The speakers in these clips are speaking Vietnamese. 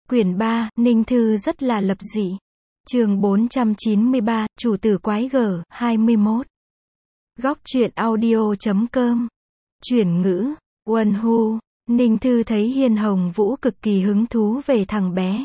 Quyển 3, Ninh Thư rất là lập dị. Chương 493, Chủ tử quái gở, 21. Góc truyện audio.com. Chuyển ngữ, Uân Hu. Ninh Thư thấy Hiên Hồng Vũ cực kỳ hứng thú về thằng bé.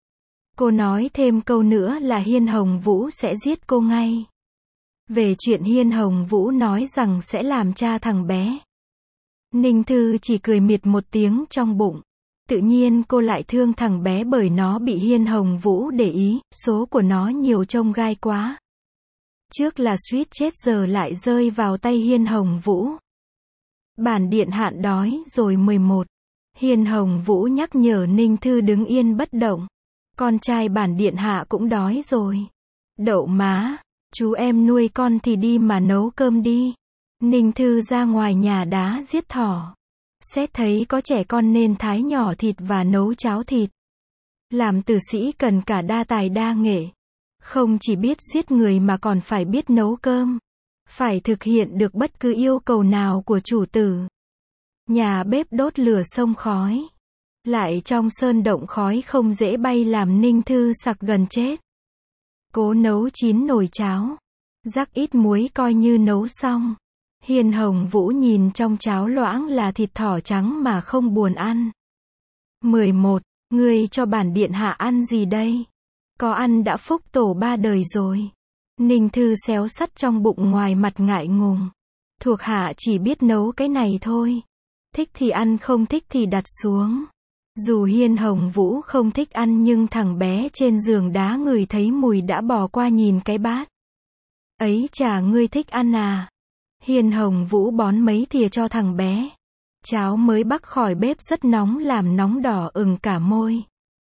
Cô nói thêm câu nữa là Hiên Hồng Vũ sẽ giết cô ngay. Về chuyện Hiên Hồng Vũ nói rằng sẽ làm cha thằng bé. Ninh Thư chỉ cười miệt một tiếng trong bụng. Tự nhiên cô lại thương thằng bé bởi nó bị Hiên Hồng Vũ để ý, số của nó nhiều trông gai quá. Trước là suýt chết giờ lại rơi vào tay Hiên Hồng Vũ. Bản điện hạ đói rồi 11. Hiên Hồng Vũ nhắc nhở Ninh Thư đứng yên bất động. Con trai bản điện hạ cũng đói rồi. Đậu má, chú em nuôi con thì đi mà nấu cơm đi. Ninh Thư ra ngoài nhà đá giết thỏ. Xét thấy có trẻ con nên thái nhỏ thịt và nấu cháo thịt. Làm tử sĩ cần cả đa tài đa nghệ. Không chỉ biết giết người mà còn phải biết nấu cơm. Phải thực hiện được bất cứ yêu cầu nào của chủ tử. Nhà bếp đốt lửa sông khói. Lại trong sơn động khói không dễ bay làm Ninh Thư sặc gần chết. Cố nấu chín nồi cháo. Rắc ít muối coi như nấu xong. Hiên Hồng Vũ nhìn trong cháo loãng là thịt thỏ trắng mà không buồn ăn. 11. Ngươi cho bản điện hạ ăn gì đây? Có ăn đã phúc tổ 3 đời rồi. Ninh Thư xéo sắt trong bụng ngoài mặt ngại ngùng. Thuộc hạ chỉ biết nấu cái này thôi. Thích thì ăn không thích thì đặt xuống. Dù Hiên Hồng Vũ không thích ăn nhưng thằng bé trên giường đá ngửi thấy mùi đã bò qua nhìn cái bát. Ấy chà, ngươi thích ăn à? Hiên Hồng Vũ bón mấy thìa cho thằng bé. Cháo mới bắc khỏi bếp rất nóng làm nóng đỏ ửng cả môi.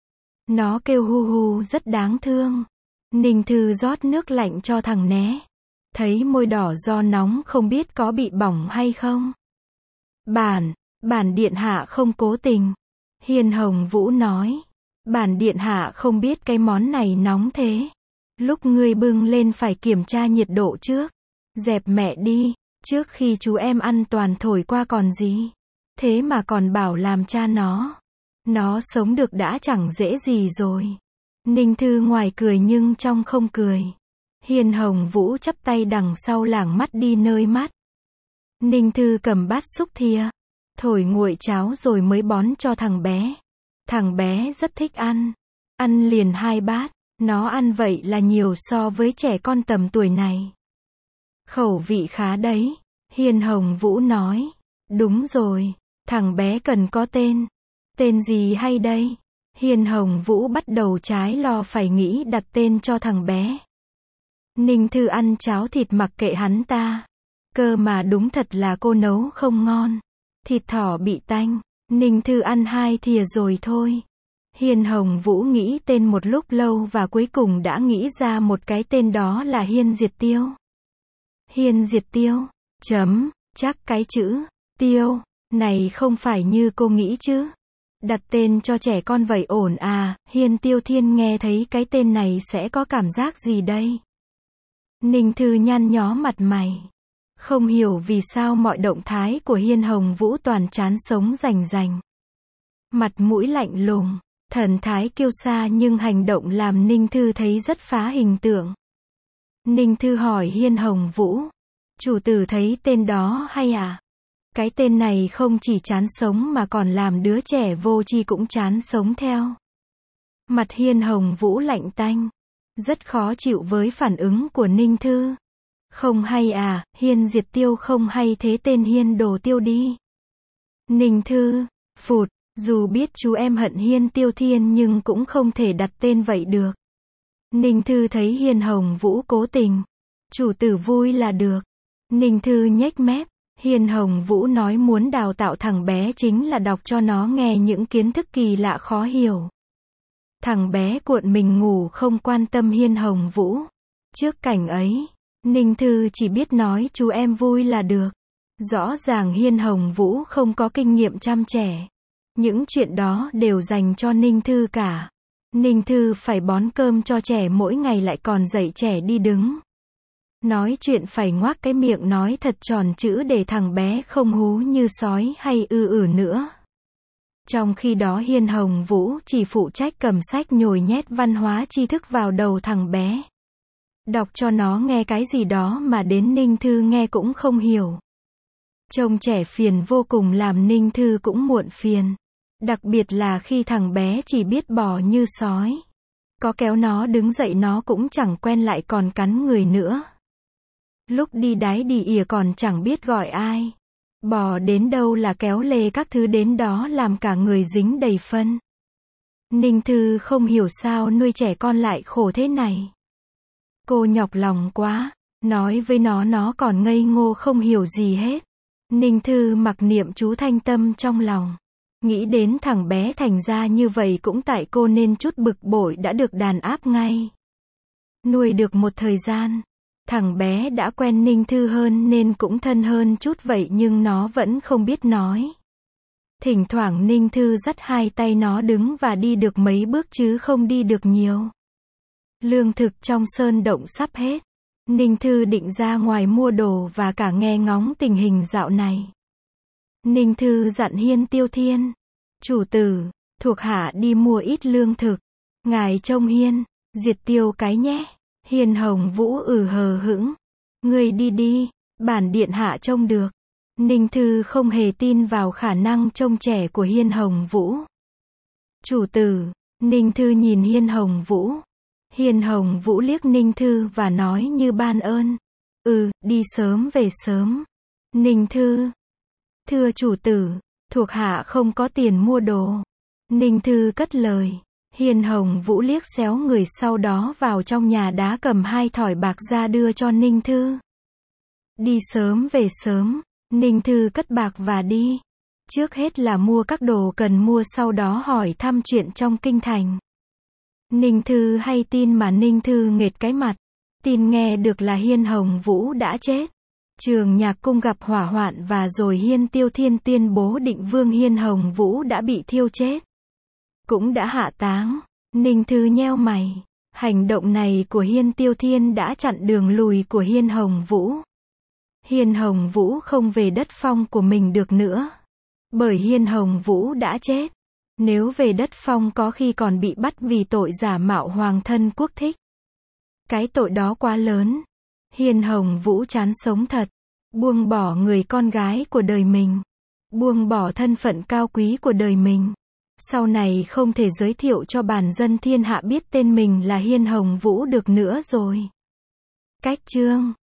Nó kêu hu hu rất đáng thương. Ninh Thư rót nước lạnh cho thằng né. Thấy môi đỏ do nóng không biết có bị bỏng hay không. Bản điện hạ không cố tình. Hiên Hồng Vũ nói. Bản điện hạ không biết cái món này nóng thế. Lúc ngươi bưng lên phải kiểm tra nhiệt độ trước. Dẹp mẹ đi. Trước khi chú em ăn toàn thổi qua còn gì. Thế mà còn bảo làm cha nó. Nó sống được đã chẳng dễ gì rồi. Ninh Thư ngoài cười nhưng trong không cười. Hiên Hồng Vũ chắp tay đằng sau lảng mắt đi nơi mắt. Ninh Thư cầm bát xúc thìa. Thổi nguội cháo rồi mới bón cho thằng bé. Thằng bé rất thích ăn. Ăn liền 2 bát. Nó ăn vậy là nhiều so với trẻ con tầm tuổi này. Khẩu vị khá đấy. Hiên Hồng Vũ nói. Đúng rồi. Thằng bé cần có tên. Tên gì hay đây? Hiên Hồng Vũ bắt đầu trái lo phải nghĩ đặt tên cho thằng bé. Ninh Thư ăn cháo thịt mặc kệ hắn ta. Cơ mà đúng thật là cô nấu không ngon. Thịt thỏ bị tanh. Ninh Thư ăn 2 thìa rồi thôi. Hiên Hồng Vũ nghĩ tên một lúc lâu và cuối cùng đã nghĩ ra một cái tên, đó là Hiên Diệt Tiêu. Hiên Diệt Tiêu. Chắc cái chữ tiêu này không phải như cô nghĩ chứ. Đặt tên cho trẻ con vậy ổn à? Hiên Tiêu Thiên nghe thấy cái tên này sẽ có cảm giác gì đây? Ninh Thư nhăn nhó mặt mày. Không hiểu vì sao mọi động thái của Hiên Hồng Vũ toàn chán sống rành rành. Mặt mũi lạnh lùng, thần thái kiêu sa nhưng hành động làm Ninh Thư thấy rất phá hình tượng. Ninh Thư hỏi Hiên Hồng Vũ. Chủ tử thấy tên đó hay à? Cái tên này không chỉ chán sống mà còn làm đứa trẻ vô tri cũng chán sống theo. Mặt Hiên Hồng Vũ lạnh tanh. Rất khó chịu với phản ứng của Ninh Thư. Không hay à? Hiên Diệt Tiêu không hay thế tên Hiên Đồ Tiêu đi. Ninh Thư. Phụt. Dù biết chú em hận Hiên Tiêu Thiên nhưng cũng không thể đặt tên vậy được. Ninh Thư thấy Hiên Hồng Vũ cố tình. Chủ tử vui là được. Ninh Thư nhếch mép. Hiên Hồng Vũ nói muốn đào tạo thằng bé chính là đọc cho nó nghe những kiến thức kỳ lạ khó hiểu. Thằng bé cuộn mình ngủ không quan tâm Hiên Hồng Vũ. Trước cảnh ấy, Ninh Thư chỉ biết nói chú em vui là được. Rõ ràng Hiên Hồng Vũ không có kinh nghiệm chăm trẻ. Những chuyện đó đều dành cho Ninh Thư cả. Ninh Thư phải bón cơm cho trẻ mỗi ngày lại còn dạy trẻ đi đứng. Nói chuyện phải ngoác cái miệng nói thật tròn chữ để thằng bé không hú như sói hay nữa. Trong khi đó Hiên Hồng Vũ chỉ phụ trách cầm sách nhồi nhét văn hóa tri thức vào đầu thằng bé. Đọc cho nó nghe cái gì đó mà đến Ninh Thư nghe cũng không hiểu. Trông trẻ phiền vô cùng làm Ninh Thư cũng muộn phiền. Đặc biệt là khi thằng bé chỉ biết bò như sói. Có kéo nó đứng dậy nó cũng chẳng quen lại còn cắn người nữa. Lúc đi đái đi ỉa còn chẳng biết gọi ai. Bò đến đâu là kéo lê các thứ đến đó làm cả người dính đầy phân. Ninh Thư không hiểu sao nuôi trẻ con lại khổ thế này. Cô nhọc lòng quá, nói với nó còn ngây ngô không hiểu gì hết. Ninh Thư mặc niệm chú thanh tâm trong lòng. Nghĩ đến thằng bé thành ra như vậy cũng tại cô nên chút bực bội đã được đàn áp ngay. Nuôi được một thời gian, thằng bé đã quen Ninh Thư hơn nên cũng thân hơn chút vậy nhưng nó vẫn không biết nói. Thỉnh thoảng Ninh Thư dắt hai tay nó đứng và đi được mấy bước chứ không đi được nhiều. Lương thực trong sơn động sắp hết. Ninh Thư định ra ngoài mua đồ và cả nghe ngóng tình hình dạo này. Ninh Thư dặn Hiên Tiêu Thiên. Chủ tử, thuộc hạ đi mua ít lương thực. Ngài trông Hiên, diệt tiêu cái nhé. Hiên Hồng Vũ hờ hững. Ngươi đi đi, bản điện hạ trông được. Ninh Thư không hề tin vào khả năng trông trẻ của Hiên Hồng Vũ. Chủ tử, Ninh Thư nhìn Hiên Hồng Vũ. Hiên Hồng Vũ liếc Ninh Thư và nói như ban ơn. Đi sớm về sớm. Ninh Thư. Thưa chủ tử, thuộc hạ không có tiền mua đồ. Ninh Thư cất lời. Hiên Hồng Vũ liếc xéo người sau đó vào trong nhà đá cầm 2 thỏi bạc ra đưa cho Ninh Thư. Đi sớm về sớm. Ninh Thư cất bạc và đi. Trước hết là mua các đồ cần mua sau đó hỏi thăm chuyện trong kinh thành. Ninh Thư hay tin mà Ninh Thư nghệt cái mặt. Tin nghe được là Hiên Hồng Vũ đã chết. Trường Nhạc Cung gặp hỏa hoạn và rồi Hiên Tiêu Thiên tuyên bố Định Vương Hiên Hồng Vũ đã bị thiêu chết. Cũng đã hạ táng. Ninh Thư nheo mày. Hành động này của Hiên Tiêu Thiên đã chặn đường lùi của Hiên Hồng Vũ. Hiên Hồng Vũ không về đất phong của mình được nữa. Bởi Hiên Hồng Vũ đã chết. Nếu về đất phong có khi còn bị bắt vì tội giả mạo hoàng thân quốc thích. Cái tội đó quá lớn. Hiên Hồng Vũ chán sống thật. Buông bỏ người con gái của đời mình. Buông bỏ thân phận cao quý của đời mình. Sau này không thể giới thiệu cho bản dân thiên hạ biết tên mình là Hiên Hồng Vũ được nữa rồi. Cách chương